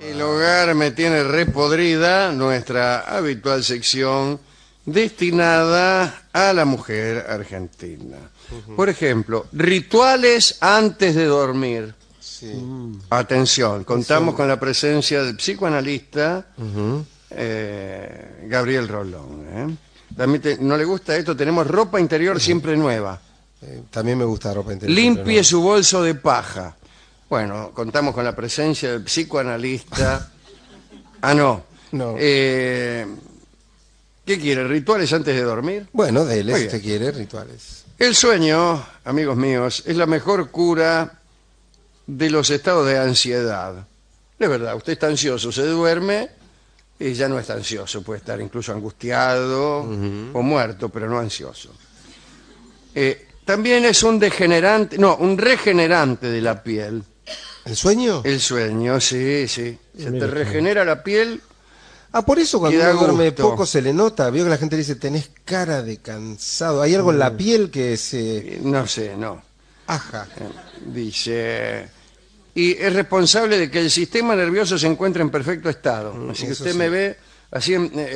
El hogar me tiene repodrida, nuestra habitual sección destinada a la mujer argentina. Por ejemplo, rituales antes de dormir. Sí. Atención, contamos con la presencia del psicoanalista Gabriel Rolón. También no le gusta esto, tenemos ropa interior siempre nueva. También me gusta ropa interior. Limpie su bolso de paja. Bueno, contamos con la presencia del psicoanalista. No. ¿Qué quiere? ¿Rituales antes de dormir? Bueno, dele, Muy si bien. usted quiere, rituales. El sueño, amigos míos, es la mejor cura de los estados de ansiedad. De verdad, usted está ansioso, se duerme y ya no está ansioso. Puede estar incluso angustiado o muerto, pero no ansioso. También es un regenerante de la piel. ¿El sueño? El sueño, sí. Se te regenera la piel. Por eso cuando Y da uno duerme gusto. poco se le nota. Veo que la gente dice, tenés cara de cansado. ¿Hay algo en la piel que se No sé, no. aja? Dice, y es responsable de que el sistema nervioso se encuentre en perfecto estado. Así que eso usted sí. me ve así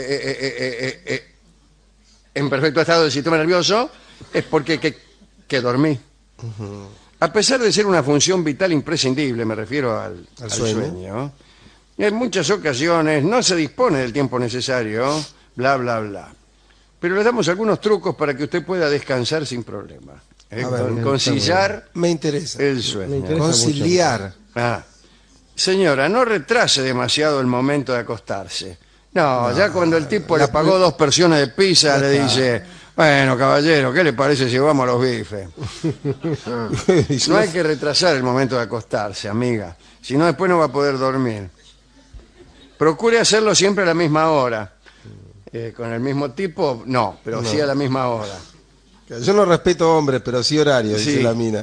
en perfecto estado del sistema nervioso, es porque que dormí. A pesar de ser una función vital imprescindible, me refiero al sueño, en muchas ocasiones no se dispone del tiempo necesario, bla, bla, bla. Pero le damos algunos trucos para que usted pueda descansar sin problema. A ver, Conciliar me interesa. el sueño. Me interesa Conciliar. Señora, no retrase demasiado el momento de acostarse. No, ya cuando el tipo le pagó 2 porciones de pizza, le dice, bueno, caballero, ¿qué le parece si vamos a los bifes? No hay que retrasar el momento de acostarse, amiga. Si no, después no va a poder dormir. Procure hacerlo siempre a la misma hora. Con el mismo tipo, no, pero sí a la misma hora. Yo no respeto hombres, pero sí horario, dice Sí. la mina.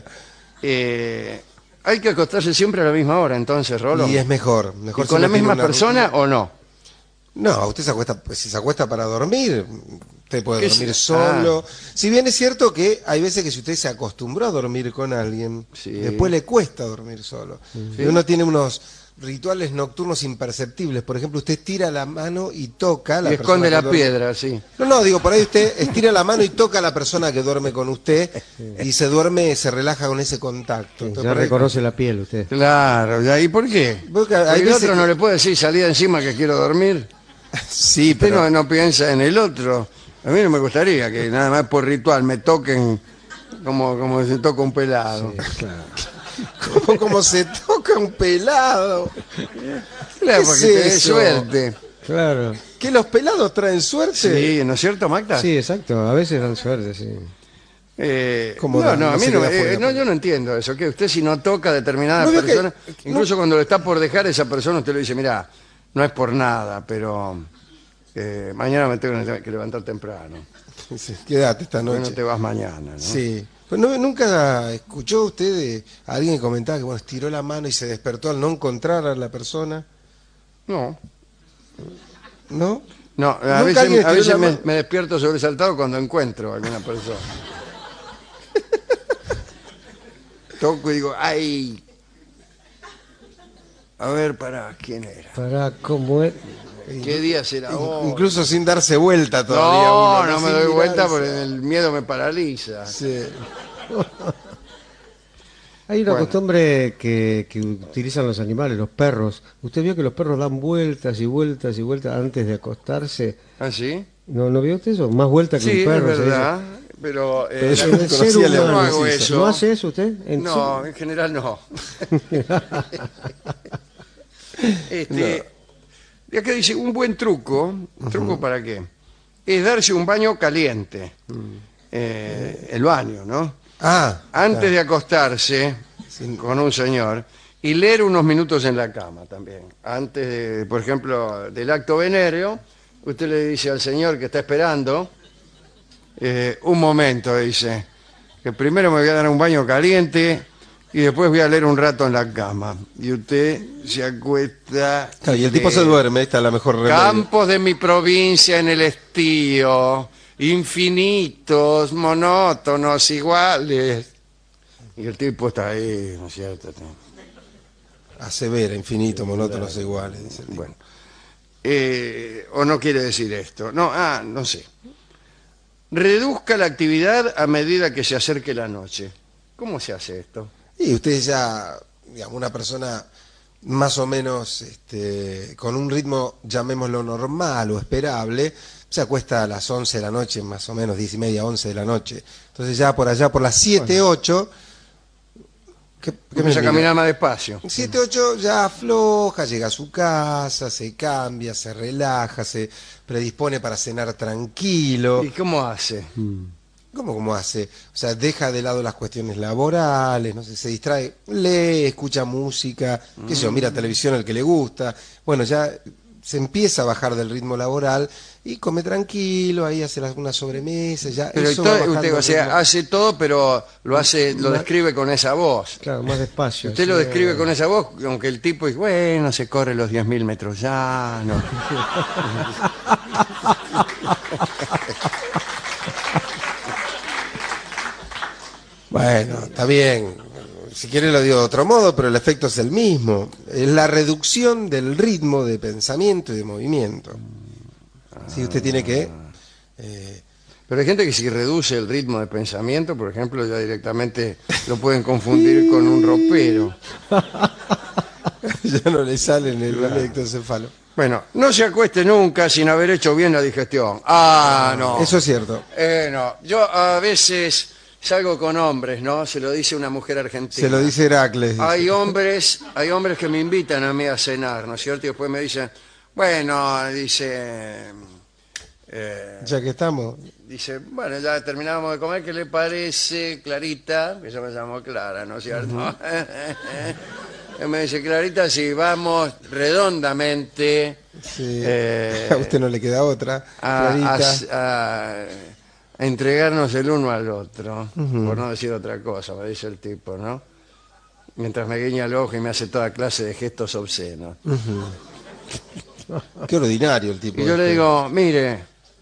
Hay que acostarse siempre a la misma hora, entonces, Rolo. Y es mejor. ¿Y Mejor si con la uno tiene misma una persona rutina. o no? No, usted se acuesta, pues, si se acuesta para dormir, usted puede ¿Qué dormir es? solo. Si bien es cierto que hay veces que si usted se acostumbró a dormir con alguien, Sí. después le cuesta dormir solo. Y uno tiene unos rituales nocturnos imperceptibles. Por ejemplo, usted estira la mano y toca a la Y persona esconde que la duerme. piedra, sí. No, digo, por ahí usted estira la mano y toca a la persona que duerme con usted y se duerme, se relaja con ese contacto. Entonces, Ya por ahí- reconoce la piel usted. Claro, ¿y por qué? Porque hay Porque el veces otro que- no le puede decir salida encima que quiero dormir. Sí, Usted pero... no piensa en el otro. A mí no me gustaría que nada más por ritual me toquen como se toca un pelado. como se toca un pelado. Claro, ¿Qué para es que te dé eso? suerte. Claro. ¿Que los pelados traen suerte? Sí, ¿no es cierto, Magda? Sí, exacto. A veces dan suerte, sí. ¿Cómo No, dan? no, a No mí sé no, qué afuera, no, yo no entiendo eso. Que usted si no toca a determinada No veo que- persona, incluso cuando lo está por dejar esa persona, usted le dice, mira, no es por nada, pero mañana me tengo que levantar temprano. Sí, quédate esta ¿Por qué noche. no te vas mañana? ¿no? Sí. Pues nunca escuchó usted de alguien que comentaba que bueno, estiró la mano y se despertó al no encontrar a la persona, No. ¿no? No, a Nunca veces, alguien a estiró veces la me, mano. me despierto sobresaltado cuando encuentro a alguna persona. Toco y digo, ¡ay! A ver, ¿quién era? Para cómo es. ¿Qué día será hoy? Incluso sin darse vuelta todavía. No, uno, no me Sin doy vuelta mirarse. porque el miedo me paraliza. Sí. Hay una Bueno. costumbre que utilizan los animales, los perros. ¿Usted vio que los perros dan vueltas y vueltas y vueltas antes de acostarse? ¿Ah, sí? ¿No vio usted eso? Más vueltas que Sí, un es perro. se dice. verdad. Pero, Pero yo En no el conocía ser la humano, no hago eso. ¿No hace eso usted? No, en general no. Y acá dice, un buen truco, ¿truco para qué? Es darse un baño caliente. El baño, ¿no? Antes de acostarse con un señor y leer unos minutos en la cama también. Antes, por ejemplo, del acto venéreo, usted le dice al señor que está esperando, un momento, dice, que primero me voy a dar un baño caliente y después voy a leer un rato en la cama. Y usted se acuesta. Claro, y el tipo lee. se duerme, esta es la mejor remedio. Campos de mi provincia en el estío, infinitos, monótonos, iguales. Y el tipo está ahí, ¿no es cierto? Asevera, infinito, monótonos e iguales, dice el tipo. Bueno. O no quiere decir esto. No, no sé. Reduzca la actividad a medida que se acerque la noche. ¿Cómo se hace esto? Y usted ya, digamos, una persona más o menos con un ritmo, llamémoslo normal o esperable, se acuesta a las 11 de la noche, más o menos 10:30, 11 de la noche. Entonces ya por allá, por las 7, 8... Empieza a caminar más despacio. 7, 8 ya afloja, llega a su casa, se cambia, se relaja, se predispone para cenar tranquilo. ¿Y cómo hace? ¿Cómo hace? O sea, deja de lado las cuestiones laborales, no sé, se distrae, lee, escucha música, qué sé yo, mira televisión al que le gusta. Bueno, ya se empieza a bajar del ritmo laboral y come tranquilo, ahí hace una sobremesa, ya. Pero eso usted, o sea, hace todo, pero lo describe con esa voz. Claro, más despacio. Usted lo describe con esa voz, aunque el tipo dice, bueno, se corre los 10.000 metros ya, no. Bueno, está bien. Si quiere lo digo de otro modo, pero el efecto es el mismo. Es la reducción del ritmo de pensamiento y de movimiento. Si usted tiene que... Pero hay gente que si reduce el ritmo de pensamiento, por ejemplo, ya directamente lo pueden confundir con un ropero. Ya no le sale en el electroencefalo. Bueno, no se acueste nunca sin haber hecho bien la digestión. No. Eso es cierto. No, yo a veces salgo con hombres, ¿no? Se lo dice una mujer argentina. Se lo dice Heracles. Dice. Hay hombres que me invitan a mí a cenar, ¿no es cierto? Y después me dicen, bueno, dice... ya que estamos. Dice, bueno, ya terminamos de comer, ¿qué le parece, Clarita? Que yo me llamo Clara, ¿no es cierto? Y me dice, Clarita, si vamos redondamente... Sí. A usted no le queda otra, a entregarnos el uno al otro, por no decir otra cosa, me dice el tipo, ¿no? Mientras me guiña el ojo y me hace toda clase de gestos obscenos. Qué ordinario el tipo. Y yo le digo, mire,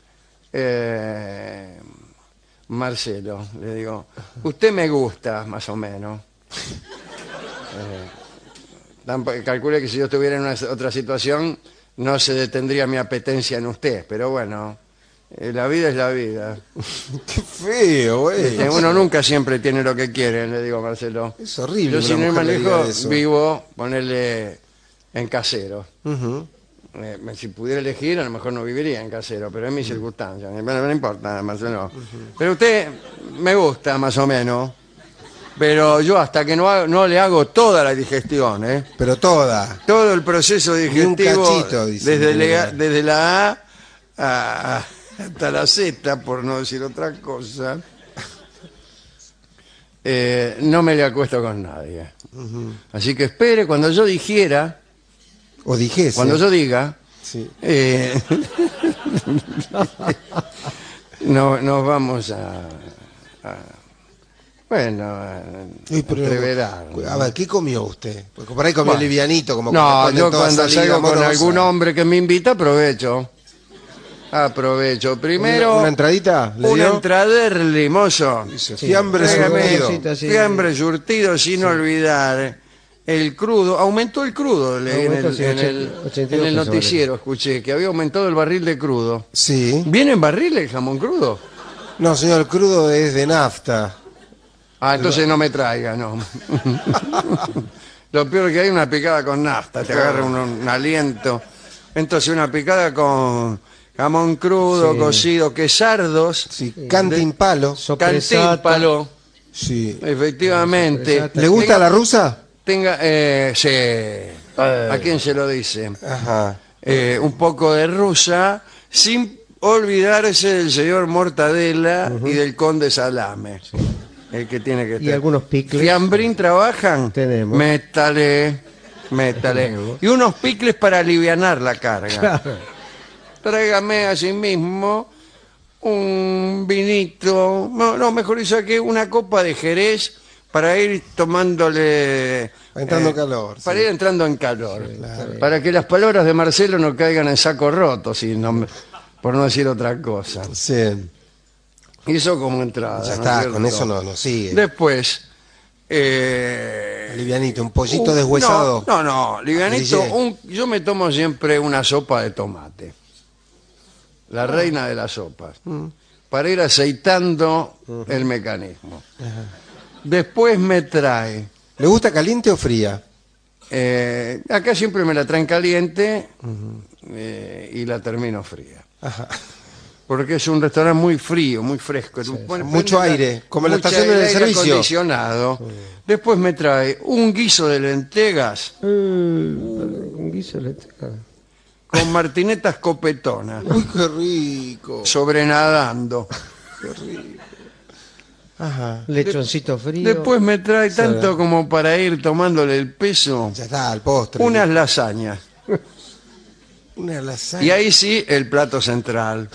Marcelo, le digo, usted me gusta, más o menos. Calcule que si yo estuviera en otra situación, no se detendría mi apetencia en usted, pero bueno... la vida es la vida. Qué feo, güey. Uno nunca siempre tiene lo que quiere, le digo a Marcelo. Es horrible. Yo sin ir más lejos vivo, ponerle en casero. Si pudiera elegir, a lo mejor no viviría en casero, pero es mi circunstancia. Bueno, no importa, Marcelo. Pero usted me gusta, más o menos. Pero yo hasta que no le hago toda la digestión, Pero toda. Todo el proceso digestivo, un cachito, dice desde la A hasta la Z, por no decir otra cosa, no me le acuesto con nadie. Así que espere cuando yo digiera, o dijese, cuando yo diga, sí. Nos vamos entreverar. A ver, ¿qué comió usted? Porque por ahí comió livianito, como no, yo cuando salgo con algún hombre que me invita, aprovecho. Primero, ¿Una entradita? Una entraderli, mozo. Fiambre surtido. Fiambre surtido, sin olvidar el crudo. Aumentó el crudo en el noticiero, escuché que había aumentado el barril de crudo. Sí. ¿Viene en barril el jamón crudo? No, señor, el crudo es de nafta. Entonces no me traiga, no. Lo peor que hay es una picada con nafta, te agarra un aliento. Entonces una picada con... jamón crudo, cocido, quesardos. Sí, cantimpalo. Cantímpalo. Sí. Efectivamente. ¿Le gusta la rusa? Sí. ¿A quién se lo dice? Ajá. Un poco de rusa, sin olvidarse del señor Mortadela y del conde Salame. Sí. El que tiene que estar. Y algunos picles. ¿Fiambrín trabajan? Tenemos. Métale. Y unos picles para alivianar la carga. Claro. Tráigame a sí mismo un vinito, mejor dicho, que una copa de Jerez para ir tomándole... entrando calor. Para ir entrando en calor. Sí, claro. Para que las palabras de Marcelo no caigan en saco roto, por no decir otra cosa. Sí. Y eso como entrada. Ya está, con eso no sigue. Después, Livianito, un pollito deshuesado. No, livianito. Yo me tomo siempre una sopa de tomate. La reina de las sopas. Para ir aceitando el mecanismo. Después me trae... ¿Le gusta caliente o fría? Acá siempre me la traen caliente y la termino fría. Ajá. Porque es un restaurante muy frío, muy fresco. Sí, mucho aire, como la estación de servicio. Acondicionado. Después me trae un guiso de lentegas. Un guiso de lentejas. Con martinetas copetonas. Uy, qué rico. Sobrenadando. Qué rico. Ajá. Lechoncito frío. Después me trae tanto como para ir tomándole el peso. Ya está, al postre. Unas lasañas. Una lasaña. Y ahí sí, el plato central.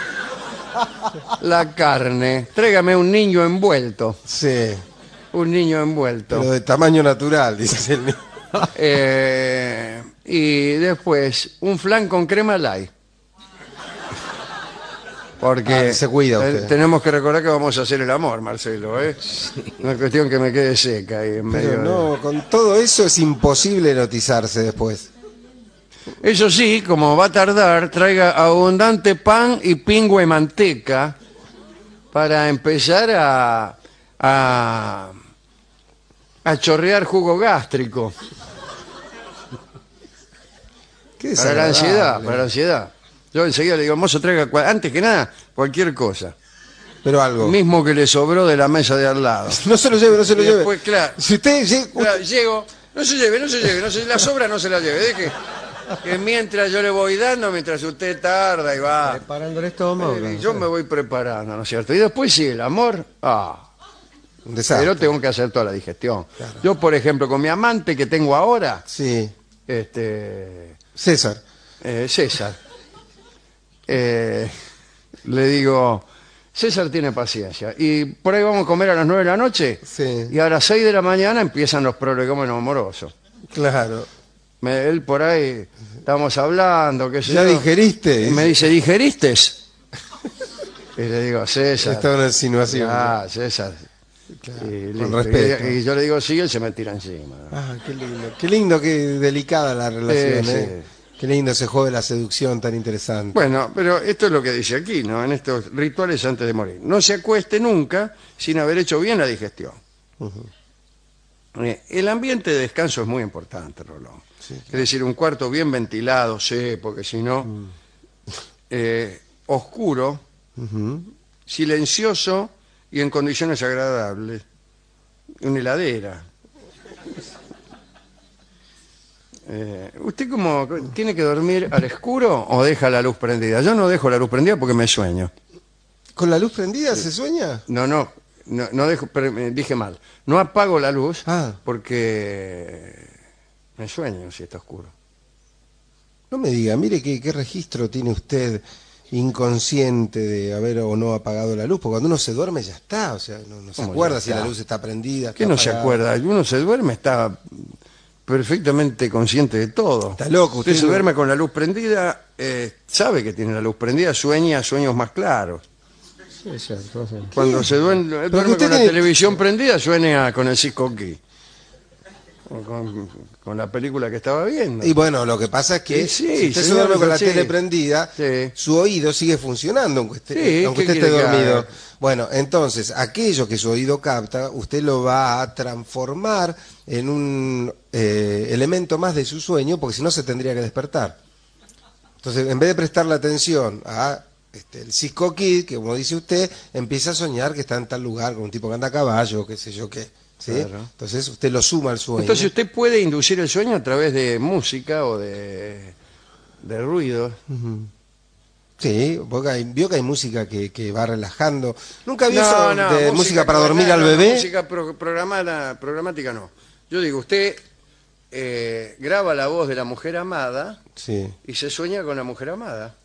La carne. Tráigame un niño envuelto. Sí. Un niño envuelto. Pero de tamaño natural, dice el niño. Y después, un flan con crema light. Porque se cuida usted. Tenemos que recordar que vamos a hacer el amor, Marcelo. Sí. Una cuestión que me quede seca ahí en medio. Pero no, con todo eso es imposible erotizarse después. Eso sí, como va a tardar, traiga abundante pan y pingüe y manteca para empezar a chorrear jugo gástrico. Para la ansiedad. Yo enseguida le digo, mozo, traiga, antes que nada, cualquier cosa. Pero algo. Mismo que le sobró de la mesa de al lado. No se lo lleve, no se lo lleve. Después, claro. Si usted llego, no se lleve, la sobra no se la lleve, deje que mientras yo le voy dando, mientras usted tarda y va. Preparando el estómago. Yo me voy preparando, ¿no es cierto? Y después sí, el amor, un desastre. Pero tengo que hacer toda la digestión. Claro. Yo, por ejemplo, con mi amante que tengo ahora, sí. César. Le digo, César tiene paciencia. Y por ahí vamos a comer a las 9 de la noche. Sí. Y a las 6 de la mañana empiezan los problemas amorosos. Claro. Él por ahí, estamos hablando, qué sé ¿Ya yo. digeriste? Y me dice, ¿digeriste? Y le digo, César. Esta es una insinuación. César. Claro, con respeto. Y yo le digo, sí, él se me tira encima. Qué lindo. Qué lindo, qué delicada la relación, sí. Qué lindo ese juego de la seducción tan interesante. Bueno, pero esto es lo que dice aquí, ¿no? En estos rituales antes de morir. No se acueste nunca sin haber hecho bien la digestión. El ambiente de descanso es muy importante, Rolón. Sí, claro. Es decir, un cuarto bien ventilado, sí, porque si no... oscuro, silencioso y en condiciones agradables. Una heladera. ¿Usted cómo tiene que dormir al oscuro o deja la luz prendida? Yo no dejo la luz prendida porque me sueño. ¿Con la luz prendida se sueña? No dejo, dije mal. No apago la luz porque me sueño si está oscuro. No me diga, mire qué registro tiene usted inconsciente de haber o no apagado la luz, porque cuando uno se duerme ya está, o sea, no se acuerda si la luz está prendida. ¿Qué no se acuerda? Uno se duerme, está perfectamente consciente de todo. Está loco. Usted se duerme con la luz prendida, sabe que tiene la luz prendida, sueña sueños más claros. Sí. Cuando se duerme con la televisión prendida, sueña con el Cisco Key. Con la película que estaba viendo. Y bueno, lo que pasa es que si usted se duerme con la tele prendida, su oído sigue funcionando aunque usted esté dormido. Bueno, entonces, aquello que su oído capta, usted lo va a transformar en un elemento más de su sueño, porque si no se tendría que despertar. Entonces, en vez de prestarle atención a el Cisco Kid, que como dice usted, empieza a soñar que está en tal lugar con un tipo que anda a caballo, qué sé yo qué. ¿Sí? Claro. Entonces usted lo suma al sueño. Entonces usted puede inducir el sueño a través de música o de ruidos. Sí, porque vio que hay música que va relajando. ¿Nunca vio eso de música para dormir al bebé? Música programática no. Yo digo, usted graba la voz de la mujer amada y se sueña con la mujer amada.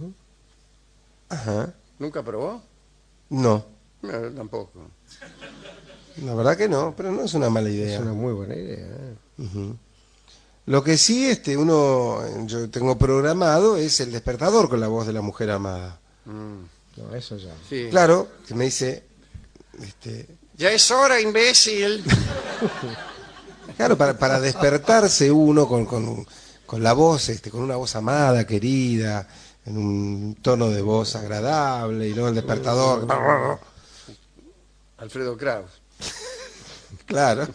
Ajá. ¿Nunca probó? No. No, tampoco. La verdad que no, pero no es una mala idea. Es una muy buena idea. Lo que sí, yo tengo programado es el despertador con la voz de la mujer amada. No, eso ya. Sí. Claro, que me dice, Ya es hora, imbécil. Claro, para despertarse uno con la voz, con una voz amada, querida, en un tono de voz agradable, y no el despertador. Alfredo Kraus. Claro.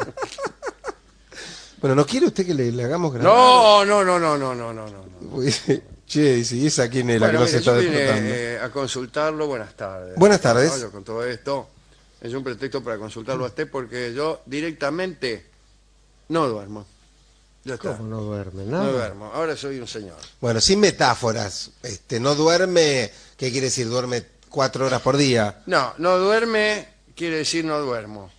Bueno, ¿no quiere usted que le hagamos grabar? No. Che, dice, ¿y esa quién es la que no Bueno, se mire, está yo vine despertando? a consultarlo. Buenas tardes. Buenas tardes. Yo con todo esto es un pretexto para consultarlo a usted porque yo directamente no duermo. Ya está. ¿Cómo no duerme? No Nada. duermo. Ahora soy un señor. Bueno, sin metáforas. No duerme, ¿qué quiere decir? ¿Duerme 4 horas por día? No duerme quiere decir no duermo.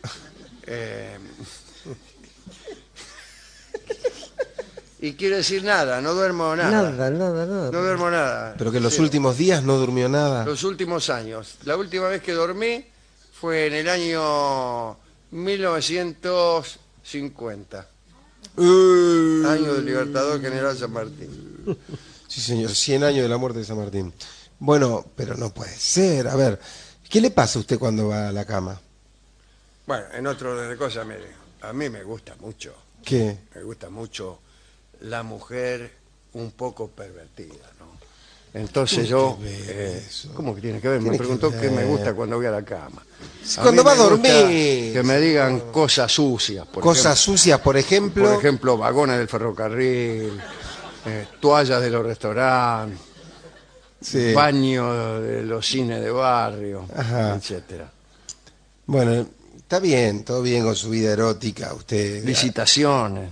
Y quiere decir nada, no duermo nada. Nada. No duermo nada. Pero que los Cero. últimos días no durmió nada. Los últimos años. La última vez que dormí fue en el año 1950. Año del Libertador General San Martín. Sí, señor, 100 años de la muerte de San Martín. Bueno, pero no puede ser. A ver, ¿qué le pasa a usted cuando va a la cama? Bueno, en otro orden de cosas, mire, a mí me gusta mucho. ¿Qué? Me gusta mucho la mujer un poco pervertida, ¿no? Entonces yo... ¿Cómo que tiene que ver? Me Tiene que preguntó qué me ver. gusta cuando voy a la cama. A Cuando mí va a me gusta dormir. que me digan cosas sucias. Cosas sucias, por ejemplo. Por ejemplo, vagones del ferrocarril, toallas de los restaurantes, Sí. baños de los cines de barrio, Ajá. etcétera. Bueno, está bien, todo bien con su vida erótica, usted. Licitaciones.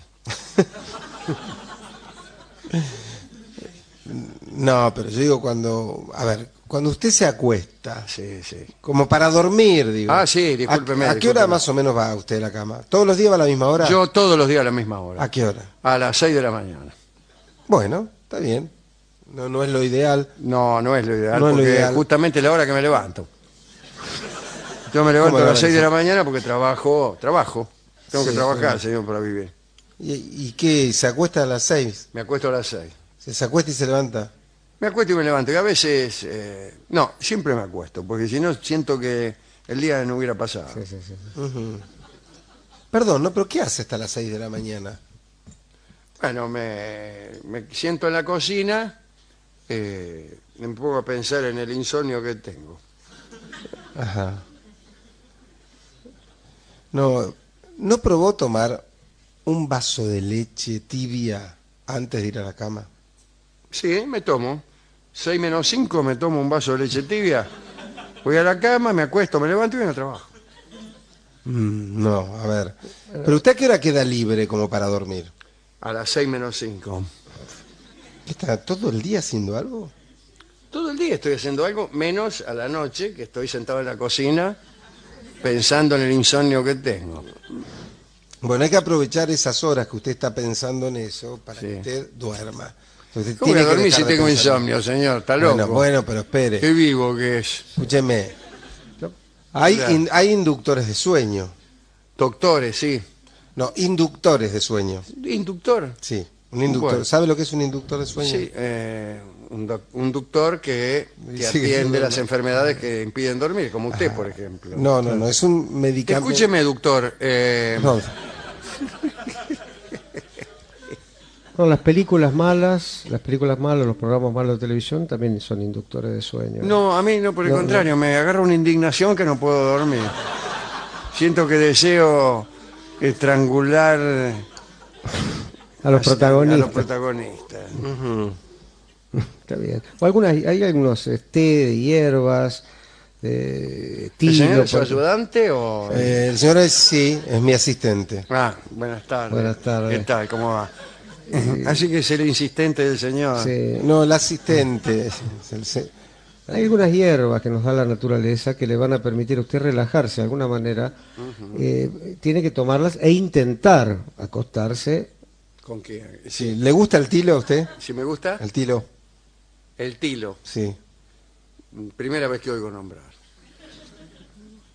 No, pero yo digo cuando, a ver, cuando usted se acuesta, Sí, sí. como para dormir, digo. Ah, sí, discúlpeme, ¿A qué hora discúlpeme. más o menos va usted a la cama? ¿Todos los días va a la misma hora? Yo todos los días a la misma hora. ¿A qué hora? A las 6 de la mañana. Bueno, está bien. No es lo ideal. No es lo ideal, No es lo porque ideal. justamente la hora que me levanto. Yo me levanto ¿Cómo a la las 6 de hora? la mañana porque trabajo. Tengo que Sí, trabajar, sí. señor, para vivir. ¿Y qué? ¿Se acuesta a las 6? Me acuesto a las 6. ¿Se acuesta y se levanta? Me acuesto y me levanto. Y a veces... no, siempre me acuesto, porque si no siento que el día no hubiera pasado. Sí. Ujú. Perdón, ¿no? ¿Pero qué hace hasta las 6 de la mañana? Bueno, me siento en la cocina, me pongo a pensar en el insomnio que tengo. Ajá. ¿No probó tomar un vaso de leche tibia antes de ir a la cama? Sí, me tomo. 6 menos 5 me tomo un vaso de leche tibia. Voy a la cama, me acuesto, me levanto y voy a trabajo. No, a ver. ¿Pero usted a qué hora queda libre como para dormir? A las 6 menos 5. ¿Está todo el día haciendo algo? Todo el día estoy haciendo algo, menos a la noche, que estoy sentado en la cocina pensando en el insomnio que tengo. Bueno, hay que aprovechar esas horas que usted está pensando en eso para Sí. que usted duerma. Usted ¿Cómo voy a tiene que dormir si dejar de tengo pensar. insomnio, señor? ¿Está loco? Bueno, pero espere. Qué vivo que es. Escúcheme. Hay, Claro. hay inductores de sueño. Doctores, sí. No, inductores de sueño. ¿Inductor? Sí, un inductor. Bueno. ¿Sabe lo que es un inductor de sueño? Sí, un doctor que Sí, atiende no, las no. enfermedades que impiden dormir, como usted, por ejemplo. No, es un medicamento. Escúcheme, doctor. No, No, las películas malas, los programas malos de televisión también son inductores de sueño. No, a mí no, por el No, contrario, me agarra una indignación que no puedo dormir. Siento que deseo estrangular A los a los protagonistas. protagonistas. Está bien. O hay algunos té de hierbas, ¿El tilo. señor es su por- ayudante o...? el señor sí, es mi asistente. Ah, buenas tardes. Buenas tardes. ¿Qué tal? ¿Cómo va? Así que es el insistente del señor. Sí. No, el asistente. Hay algunas hierbas que nos da la naturaleza que le van a permitir a usted relajarse de alguna manera. Tiene que tomarlas e intentar acostarse. ¿Con qué? Sí, ¿le gusta el tilo a usted? Si me gusta, El tilo, el tilo. sí. Primera vez que oigo nombrar.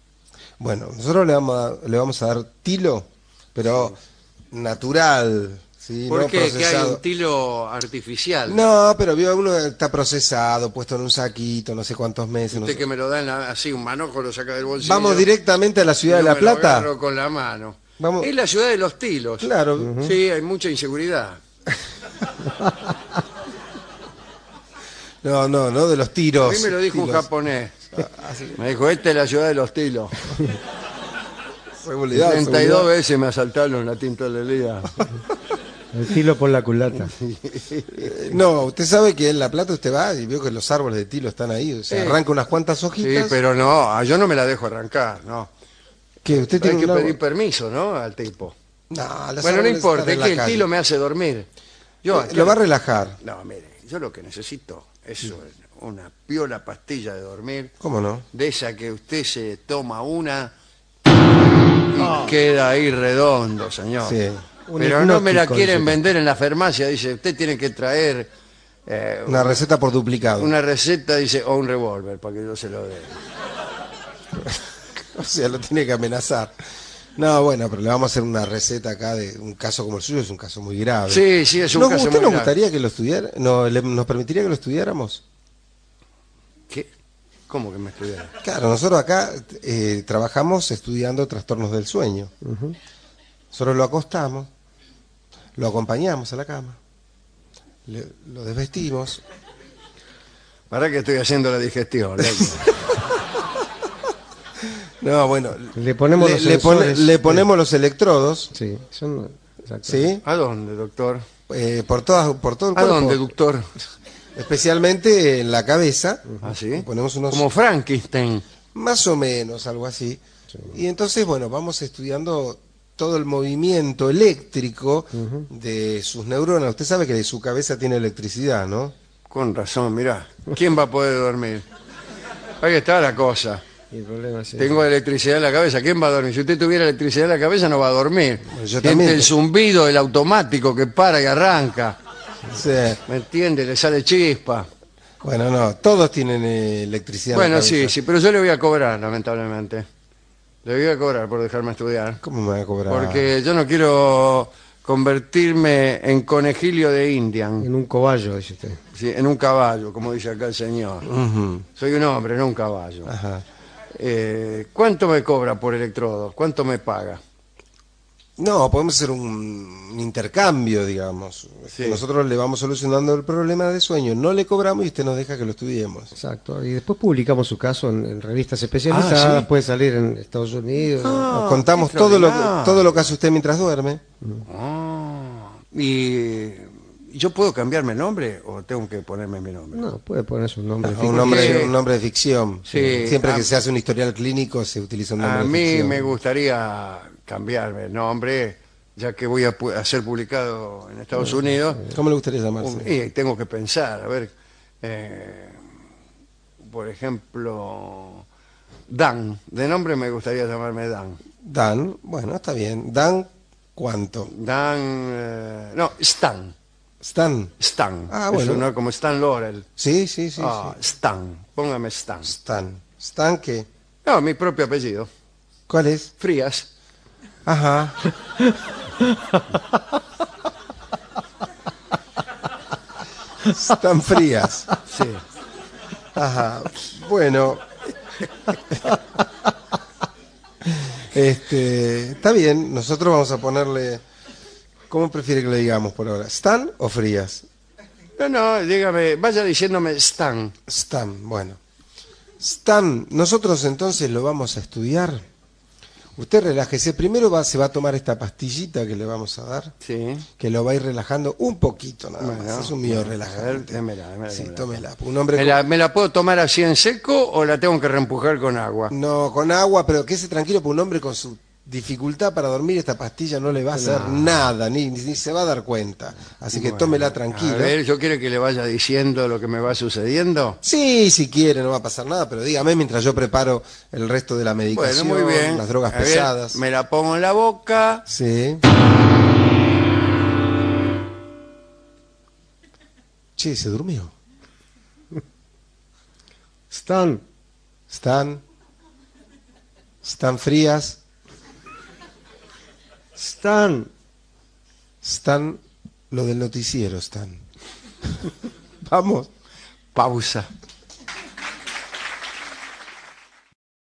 Bueno, nosotros le vamos a dar tilo, pero natural, Sí, ¿Por no qué? Que hay procesado. un tilo artificial. No, pero vio, uno está procesado, puesto en un saquito, no sé cuántos meses. Usted que me lo da así, un manojo, lo saca del bolsillo. Vamos directamente a la y ciudad de yo La me lo Plata. agarro con la mano. Vamos. Es la ciudad de los tilos. Claro. Sí, hay mucha inseguridad. No, de los tiros. A mí me lo dijo un Tilos. japonés. Me dijo, esta es la ciudad de los tilos. Seguridad, 32 veces me asaltaron en la tintorería. El tilo por la culata. No, usted sabe que en La Plata usted va y veo que los árboles de tilo están ahí. O sea, Sí. arranca unas cuantas Sí, hojitas. pero no, yo no me la dejo arrancar, no. Que usted tiene Hay que un árbol. pedir permiso, ¿no? Al tipo. No, los Bueno, no árboles importa, están es en la que el calle. tilo me hace dormir. Yo, Lo va a relajar. No, mire, yo lo que necesito es una piola pastilla de dormir, ¿Cómo no? de esa que usted se toma una y queda ahí redondo, señor. Sí. Un Pero no me la hipnótico, quieren dice. vender en la farmacia, dice, usted tiene que traer Una receta por duplicado. una receta, dice, o un revólver, para que yo se lo dé. O sea, lo tiene que amenazar. No, bueno, pero le vamos a hacer una receta acá de un caso como el suyo, es un caso muy grave. Sí, sí, es un caso ¿Usted muy nos grave. gustaría que lo estudiara? No, ¿nos permitiría que lo estudiáramos? ¿Qué? ¿Cómo que me estudiaron? Claro, nosotros acá trabajamos estudiando trastornos del sueño. Nosotros lo acostamos, lo acompañamos a la cama, lo desvestimos. Para que estoy haciendo la digestión, loco. No, bueno, Le ponemos los le sensores. ponemos los electrodos, Sí, son... exacto. ¿sí? ¿A dónde, doctor? Por todo el ¿A cuerpo. dónde, doctor? Especialmente en la cabeza. ¿Ah, sí? Ponemos unos... Como Frankenstein. Más o menos, algo así. Y entonces, bueno, vamos estudiando todo el movimiento eléctrico de sus neuronas. Usted sabe que su cabeza tiene electricidad, ¿no? Con razón, mirá. ¿Quién va a poder dormir? Ahí está la cosa. Y el problema es ese. Tengo electricidad en la cabeza. ¿Quién va a dormir? Si usted tuviera electricidad en la cabeza, no va a dormir. Yo Siente también. el zumbido del automático que para y arranca. Sí. ¿Me entiende? Le sale chispa. Bueno, no, todos tienen electricidad en la Bueno, cabeza. sí, sí, pero yo le voy a cobrar, lamentablemente. Le voy a cobrar por dejarme estudiar. ¿Cómo me va a cobrar? Porque yo no quiero convertirme en conejillo de Indian, En un cobayo, dice usted. ¿sí? En un caballo, como dice acá el señor. Ujú. Soy un hombre, no un caballo. Ajá. ¿Cuánto me cobra por electrodos? ¿Cuánto me paga? No, podemos hacer un intercambio, digamos. Sí. Nosotros le vamos solucionando el problema de sueño, no le cobramos y usted nos deja que lo estudiemos. Exacto. Y después publicamos su caso en revistas especializadas. ¿sí? Puede salir en Estados Unidos. Nos contamos qué todo extraordinario. lo que hace usted mientras duerme. ¿Y yo puedo cambiarme el nombre o tengo que ponerme mi nombre? No, puede poner su nombre. Un nombre de ficción. Sí, Siempre que se hace un historial clínico se utiliza un nombre A de mí ficción. me gustaría cambiarme el nombre, ya que voy a ser publicado en Estados Unidos. ¿Cómo le gustaría llamarse? Y tengo que pensar, a ver, por ejemplo, Dan. De nombre me gustaría llamarme Dan. Dan, bueno, está bien. Dan, ¿cuánto? Dan, no, Stan. Stan. Stan. Ah, Es bueno. uno como Stan Laurel. Sí, sí, sí. Ah, sí. Stan. Póngame Stan. Stan. ¿Stan qué? No, mi propio apellido. ¿Cuál es? Frías. Ajá. Están frías. Sí. Ajá. Bueno. Está bien, nosotros vamos a ponerle. ¿Cómo prefiere que le digamos por ahora? ¿Stan o Frías? No, dígame, vaya diciéndome Stan. Stan, bueno. Stan, nosotros entonces lo vamos a estudiar. Usted relájese. Primero se va a tomar esta pastillita que le vamos a dar, Sí. que lo va a ir relajando un poquito nada más. Bueno, Es un mío a ver, relajante. démela. Sí, tómela. Un hombre ¿Me la puedo tomar así en seco o la tengo que reempujar con agua? No, con agua, pero quédese tranquilo, porque un hombre con su dificultad para dormir, esta pastilla no le va a hacer nada, ni se va a dar cuenta. Así que Bueno, tómela tranquilo. A ver, ¿yo quiero que le vaya diciendo lo que me va sucediendo? Sí, si quiere, no va a pasar nada, pero dígame mientras yo preparo el resto de la Bueno, medicación, muy bien. las drogas A ver, pesadas. me la pongo en la boca. Sí. Che, se durmió. Stan. Están frías. Stan. Están lo del noticiero, Stan. Vamos. Pausa.